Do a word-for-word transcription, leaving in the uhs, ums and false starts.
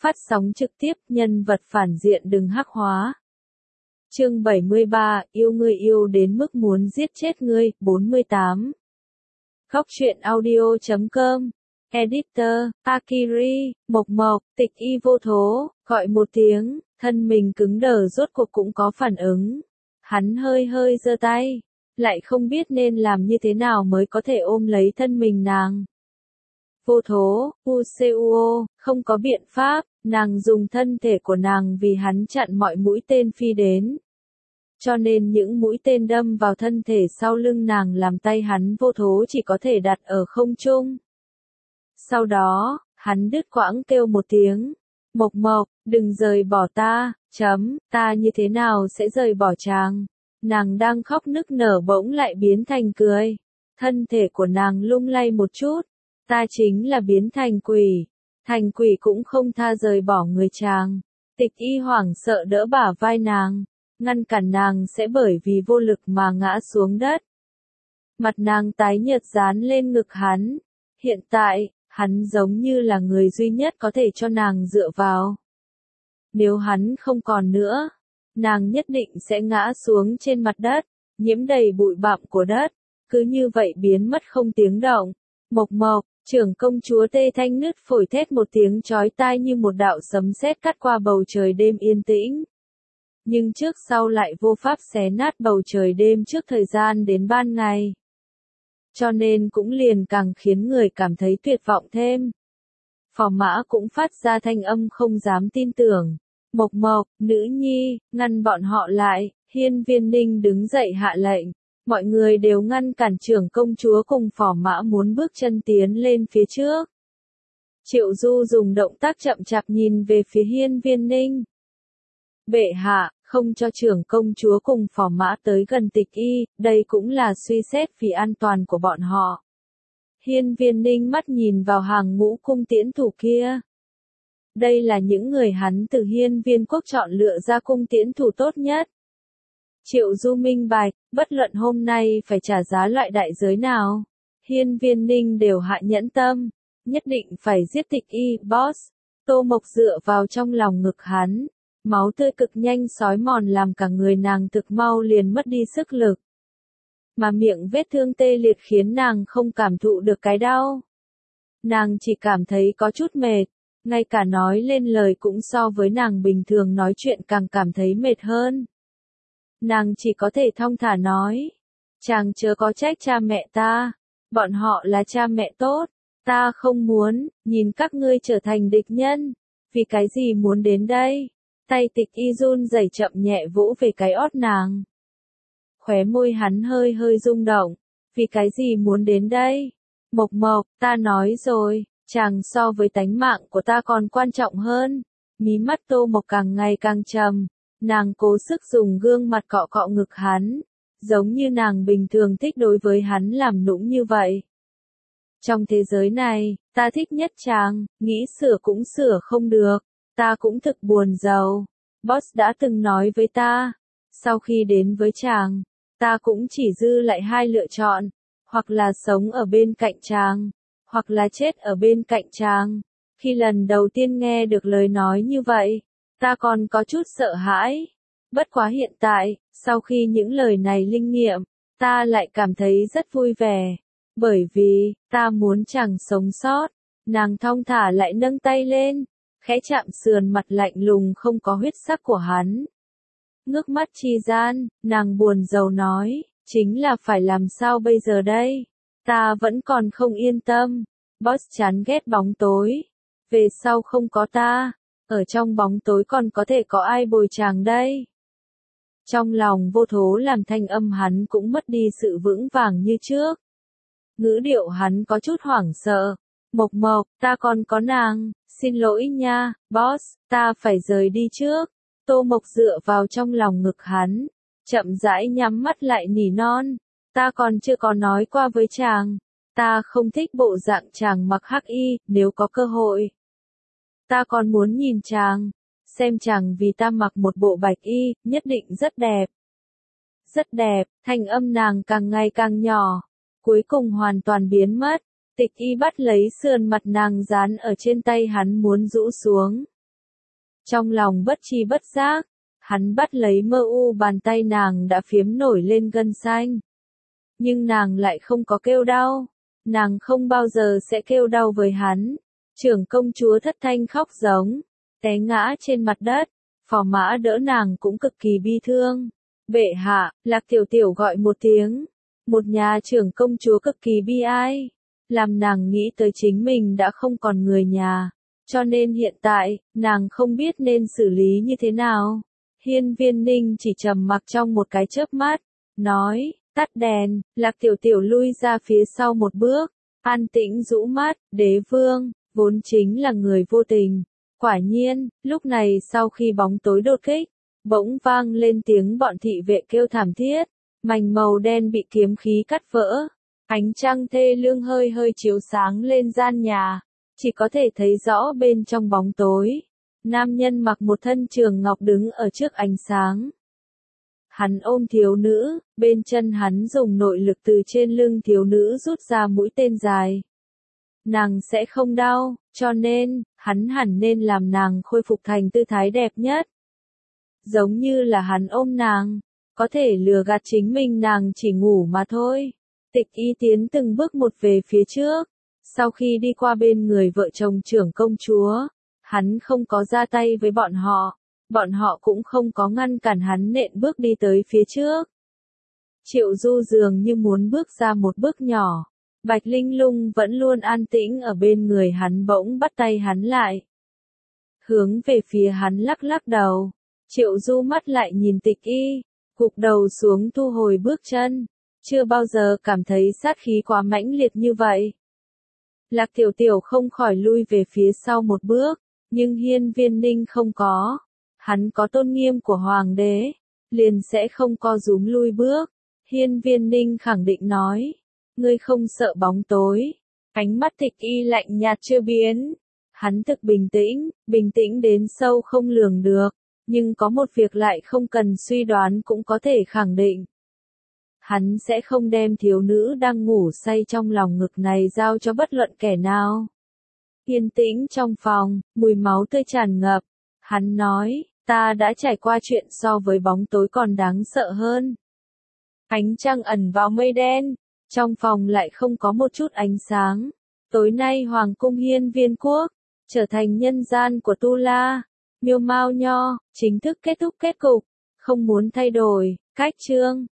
Phát sóng trực tiếp, nhân vật phản diện đừng hắc hóa. Chương bảy mươi ba, yêu ngươi yêu đến mức muốn giết chết ngươi, bốn mươi tám. Góc truyện audio chấm com. Editor, Akiri, Mộc Mộc, Tịch Y vô thố, gọi một tiếng, thân mình cứng đờ rốt cuộc cũng có phản ứng. Hắn hơi hơi giơ tay, lại không biết nên làm như thế nào mới có thể ôm lấy thân mình nàng. Vô thố, Ucuo, không có biện pháp, nàng dùng thân thể của nàng vì hắn chặn mọi mũi tên phi đến. Cho nên những mũi tên đâm vào thân thể sau lưng nàng làm tay hắn vô thố chỉ có thể đặt ở không trung. Sau đó, hắn đứt quãng kêu một tiếng. Mộc Mộc, đừng rời bỏ ta, chấm, ta như thế nào sẽ rời bỏ chàng. Nàng đang khóc nức nở bỗng lại biến thành cười. Thân thể của nàng lung lay một chút. Ta chính là biến thành quỷ. Thành quỷ cũng không tha rời bỏ người chàng. Tịch Y hoảng sợ đỡ bả vai nàng. Ngăn cản nàng sẽ bởi vì vô lực mà ngã xuống đất. Mặt nàng tái nhợt dán lên ngực hắn. Hiện tại, hắn giống như là người duy nhất có thể cho nàng dựa vào. Nếu hắn không còn nữa, nàng nhất định sẽ ngã xuống trên mặt đất, nhiễm đầy bụi bặm của đất, cứ như vậy biến mất không tiếng động. Mộc Mộc, trưởng công chúa Tê Thanh nứt phổi thét một tiếng chói tai như một đạo sấm sét cắt qua bầu trời đêm yên tĩnh. Nhưng trước sau lại vô pháp xé nát bầu trời đêm trước thời gian đến ban ngày. Cho nên cũng liền càng khiến người cảm thấy tuyệt vọng thêm. Phò Mã cũng phát ra thanh âm không dám tin tưởng. Mộc Mộc, nữ nhi, ngăn bọn họ lại. Hiên Viên Ninh đứng dậy hạ lệnh. Mọi người đều ngăn cản trưởng công chúa cùng Phò Mã muốn bước chân tiến lên phía trước. Triệu Du dùng động tác chậm chạp nhìn về phía Hiên Viên Ninh. Bệ hạ, không cho trưởng công chúa cùng Phò Mã tới gần Tịch Y, đây cũng là suy xét vì an toàn của bọn họ. Hiên Viên Ninh mắt nhìn vào hàng ngũ cung tiễn thủ kia. Đây là những người hắn từ Hiên Viên quốc chọn lựa ra cung tiễn thủ tốt nhất. Triệu Du minh bạch, bất luận hôm nay phải trả giá loại đại giới nào, Hiên Viên Ninh đều hạ nhẫn tâm, nhất định phải giết Tịch Y, boss. Tô Mộc dựa vào trong lòng ngực hắn. Máu tươi cực nhanh xói mòn làm cả người nàng thực mau liền mất đi sức lực. Mà miệng vết thương tê liệt khiến nàng không cảm thụ được cái đau. Nàng chỉ cảm thấy có chút mệt, ngay cả nói lên lời cũng so với nàng bình thường nói chuyện càng cảm thấy mệt hơn. Nàng chỉ có thể thong thả nói, chàng chớ có trách cha mẹ ta, bọn họ là cha mẹ tốt, ta không muốn, nhìn các ngươi trở thành địch nhân, vì cái gì muốn đến đây? Tay Tịch Y run rẩy chậm nhẹ vỗ về cái ót nàng. Khóe môi hắn hơi hơi rung động. Vì cái gì muốn đến đây? Mộc Mộc, ta nói rồi, chàng so với tánh mạng của ta còn quan trọng hơn. Mí mắt Tô Mộc càng ngày càng trầm. Nàng cố sức dùng gương mặt cọ cọ ngực hắn. Giống như nàng bình thường thích đối với hắn làm nũng như vậy. Trong thế giới này, ta thích nhất chàng, nghĩ sửa cũng sửa không được. Ta cũng thực buồn giàu. Boss đã từng nói với ta. Sau khi đến với chàng, ta cũng chỉ dư lại hai lựa chọn. Hoặc là sống ở bên cạnh chàng, hoặc là chết ở bên cạnh chàng. Khi lần đầu tiên nghe được lời nói như vậy, ta còn có chút sợ hãi. Bất quá hiện tại, sau khi những lời này linh nghiệm, ta lại cảm thấy rất vui vẻ. Bởi vì, ta muốn chàng sống sót. Nàng thong thả lại nâng tay lên. Khẽ chạm sườn mặt lạnh lùng không có huyết sắc của hắn. Ngước mắt chi gian, nàng buồn rầu nói, chính là phải làm sao bây giờ đây? Ta vẫn còn không yên tâm. Boss chán ghét bóng tối. Về sau không có ta, ở trong bóng tối còn có thể có ai bồi chàng đây? Trong lòng vô thố làm thanh âm hắn cũng mất đi sự vững vàng như trước. Ngữ điệu hắn có chút hoảng sợ. Mộc Mộc, ta còn có nàng, xin lỗi nha, boss, ta phải rời đi trước. Tô Mộc dựa vào trong lòng ngực hắn, chậm rãi nhắm mắt lại nỉ non. Ta còn chưa có nói qua với chàng, ta không thích bộ dạng chàng mặc hắc y, nếu có cơ hội. Ta còn muốn nhìn chàng, xem chàng vì ta mặc một bộ bạch y, nhất định rất đẹp. Rất đẹp, thanh âm nàng càng ngày càng nhỏ, cuối cùng hoàn toàn biến mất. Tịch Y bắt lấy sườn mặt nàng dán ở trên tay hắn muốn rũ xuống. Trong lòng bất tri bất giác, hắn bắt lấy mơ u bàn tay nàng đã phiếm nổi lên gân xanh. Nhưng nàng lại không có kêu đau, nàng không bao giờ sẽ kêu đau với hắn. Trưởng công chúa thất thanh khóc giống, té ngã trên mặt đất, phò mã đỡ nàng cũng cực kỳ bi thương. Bệ hạ, Lạc Tiểu Tiểu gọi một tiếng, một nhà trưởng công chúa cực kỳ bi ai, làm nàng nghĩ tới chính mình đã không còn người nhà, cho nên hiện tại, nàng không biết nên xử lý như thế nào. Hiên Viên Ninh chỉ trầm mặc trong một cái chớp mắt, nói, tắt đèn. Lạc Tiểu Tiểu lui ra phía sau một bước, an tĩnh rũ mắt. Đế vương, vốn chính là người vô tình. Quả nhiên, lúc này sau khi bóng tối đột kích, bỗng vang lên tiếng bọn thị vệ kêu thảm thiết, mảnh màu đen bị kiếm khí cắt vỡ. Ánh trăng thê lương hơi hơi chiếu sáng lên gian nhà, chỉ có thể thấy rõ bên trong bóng tối. Nam nhân mặc một thân trường ngọc đứng ở trước ánh sáng. Hắn ôm thiếu nữ, bên chân hắn dùng nội lực từ trên lưng thiếu nữ rút ra mũi tên dài. Nàng sẽ không đau, cho nên, hắn hẳn nên làm nàng khôi phục thành tư thái đẹp nhất. Giống như là hắn ôm nàng, có thể lừa gạt chính mình nàng chỉ ngủ mà thôi. Tịch Y tiến từng bước một về phía trước, sau khi đi qua bên người vợ chồng trưởng công chúa, hắn không có ra tay với bọn họ, bọn họ cũng không có ngăn cản hắn nện bước đi tới phía trước. Triệu Du dường như muốn bước ra một bước nhỏ, Bạch Linh Lung vẫn luôn an tĩnh ở bên người hắn bỗng bắt tay hắn lại. Hướng về phía hắn lắc lắc đầu, Triệu Du mắt lại nhìn Tịch Y, gục đầu xuống thu hồi bước chân, chưa bao giờ cảm thấy sát khí quá mãnh liệt như vậy. Lạc Tiểu Tiểu không khỏi lui về phía sau một bước, nhưng Hiên Viên Ninh không có. Hắn có tôn nghiêm của hoàng đế, liền sẽ không co rúm lui bước. Hiên Viên Ninh khẳng định nói, ngươi không sợ bóng tối. Ánh mắt Tịch Y lạnh nhạt chưa biến. Hắn thực bình tĩnh, bình tĩnh đến sâu không lường được, nhưng có một việc lại không cần suy đoán cũng có thể khẳng định. Hắn sẽ không đem thiếu nữ đang ngủ say trong lòng ngực này giao cho bất luận kẻ nào. Yên tĩnh trong phòng, mùi máu tươi tràn ngập. Hắn nói, ta đã trải qua chuyện so với bóng tối còn đáng sợ hơn. Ánh trăng ẩn vào mây đen, trong phòng lại không có một chút ánh sáng. Tối nay Hoàng cung Hiên Viên Quốc, trở thành nhân gian của Tu La. Miêu Mao Nho, chính thức kết thúc kết cục, không muốn thay đổi, cách chương.